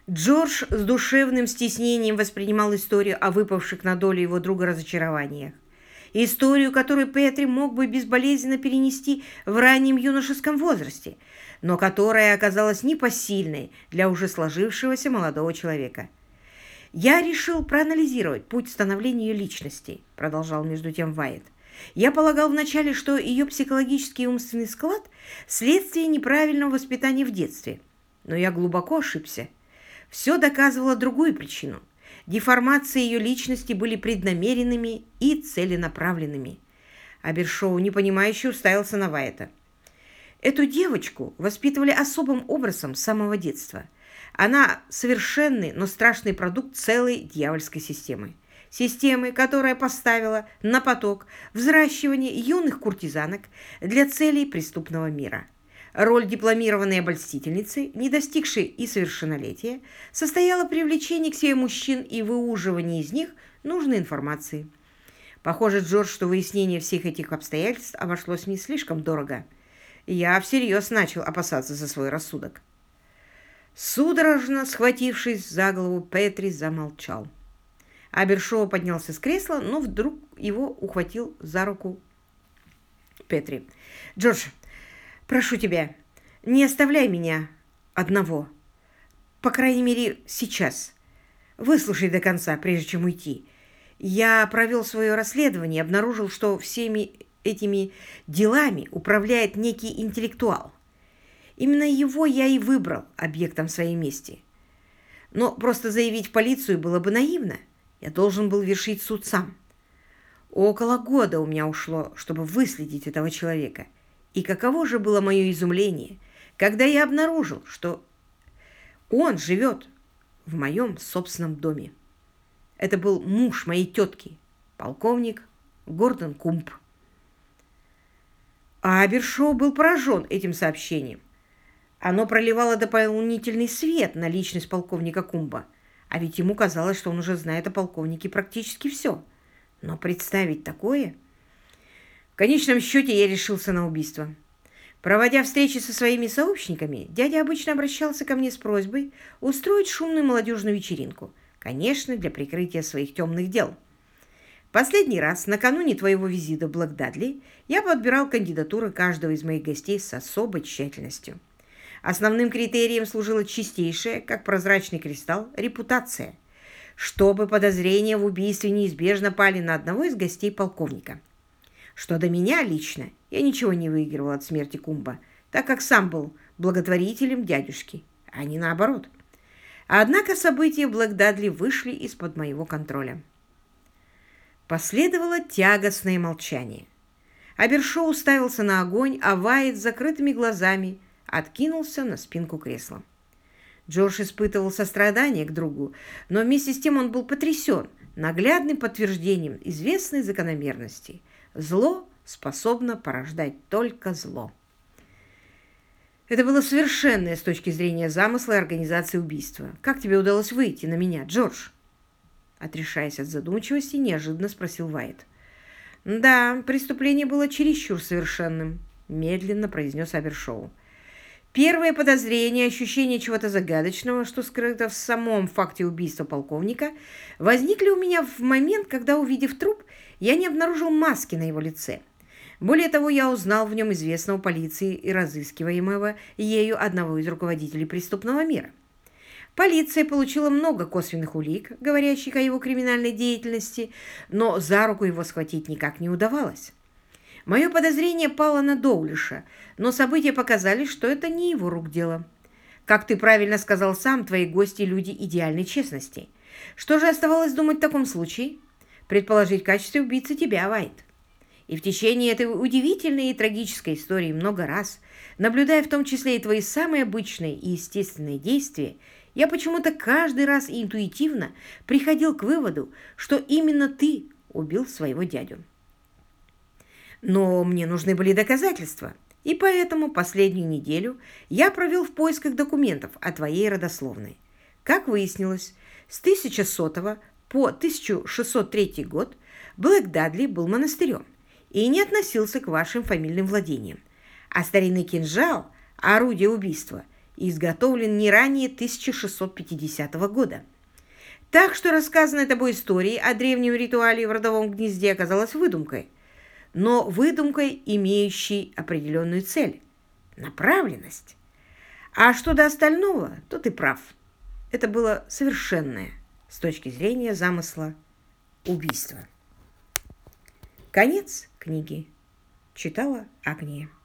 Джордж с душевным стеснением воспринимал историю о выпавших на долю его друга разочарованиях. Историю, которую Петри мог бы безболезненно перенести в раннем юношеском возрасте, но которая оказалась непосильной для уже сложившегося молодого человека. «Я решил проанализировать путь становления ее личности», — продолжал между тем Вайет. «Я полагал вначале, что ее психологический и умственный склад – следствие неправильного воспитания в детстве. Но я глубоко ошибся. Все доказывало другую причину. Деформации ее личности были преднамеренными и целенаправленными». Абершоу непонимающе уставился на Вайета. «Эту девочку воспитывали особым образом с самого детства. Она совершенный, но страшный продукт целой дьявольской системы. Системы, которая поставила на поток взращивание юных куртизанок для целей преступного мира. Роль дипломированной обольстительницы, не достигшей и совершеннолетия, состояла в привлечении к себе мужчин и выуживании из них нужной информации. Похоже, Джордж, что выяснение всех этих обстоятельств обошлось мне слишком дорого. Я всерьез начал опасаться за свой рассудок». Судорожно схватившись за голову, Петри замолчал. Абершоу поднялся с кресла, но вдруг его ухватил за руку Петри. «Джордж, прошу тебя, не оставляй меня одного. По крайней мере, сейчас. Выслушай до конца, прежде чем уйти. Я провел свое расследование и обнаружил, что всеми этими делами управляет некий интеллектуал. Именно его я и выбрал объектом своей мести. Но просто заявить в полицию было бы наивно. Я должен был вершить суд сам. Около года у меня ушло, чтобы выследить этого человека. И каково же было мое изумление, когда я обнаружил, что он живет в моем собственном доме. Это был муж моей тетки, полковник Гордон Кумб». Абершоу был поражен этим сообщением. Оно проливало дополнительный свет на личность полковника Кумба, а ведь ему казалось, что он уже знает о полковнике практически все. Но представить такое... В конечном счете я решился на убийство. Проводя встречи со своими сообщниками, дядя обычно обращался ко мне с просьбой устроить шумную молодежную вечеринку, конечно, для прикрытия своих темных дел. Последний раз, накануне твоего визита в Блэк-Дадли, я подбирал кандидатуры каждого из моих гостей с особой тщательностью. Основным критерием служила чистейшая, как прозрачный кристалл, репутация, чтобы подозрения в убийстве неизбежно пали на одного из гостей полковника. Что до меня лично, я ничего не выигрывал от смерти Кумба, так как сам был благотворителем дядюшки, а не наоборот. Однако события в Блэк-Дадли вышли из-под моего контроля. Последовало тягостное молчание. Абершоу уставился на огонь, а Вайет с закрытыми глазами откинулся на спинку кресла. Джордж испытывал сострадание к другу, но вместе с тем он был потрясен наглядным подтверждением известной закономерности. Зло способно порождать только зло. Это было совершенное с точки зрения замысла и организации убийства. Как тебе удалось выйти на меня, Джордж? Отрешаясь от задумчивости, неожиданно спросил Вайет. «Да, преступление было чересчур совершенным», — медленно произнес Абершоу. «Первое подозрение, ощущение чего-то загадочного, что скрыто в самом факте убийства полковника, возникли у меня в момент, когда, увидев труп, я не обнаружил маски на его лице. Более того, я узнал в нем известного полиции и разыскиваемого ею одного из руководителей преступного мира. Полиция получила много косвенных улик, говорящих о его криминальной деятельности, но за руку его схватить никак не удавалось. Мое подозрение пало на Доулиша, но события показали, что это не его рук дело. Как ты правильно сказал сам, твои гости – люди идеальной честности. Что же оставалось думать в таком случае? Предположить в качестве убийцы тебя, Вайт. И в течение этой удивительной и трагической истории много раз, наблюдая в том числе и твои самые обычные и естественные действия, я почему-то каждый раз интуитивно приходил к выводу, что именно ты убил своего дядю. Но мне нужны были доказательства, и поэтому последнюю неделю я провел в поисках документов о твоей родословной. Как выяснилось, с 1100 по 1603 год Блэк-Дадли был монастырем и не относился к вашим фамильным владениям, а старинный кинжал, орудие убийства, и изготовлен не ранее 1650 года. Так что рассказанная тобой история о древнем ритуале в родовом гнезде оказалась выдумкой, но выдумкой, имеющей определенную цель – направленность. А что до остального, то ты прав. Это было совершенное, с точки зрения замысла, убийство. Конец книги. Читала Агния.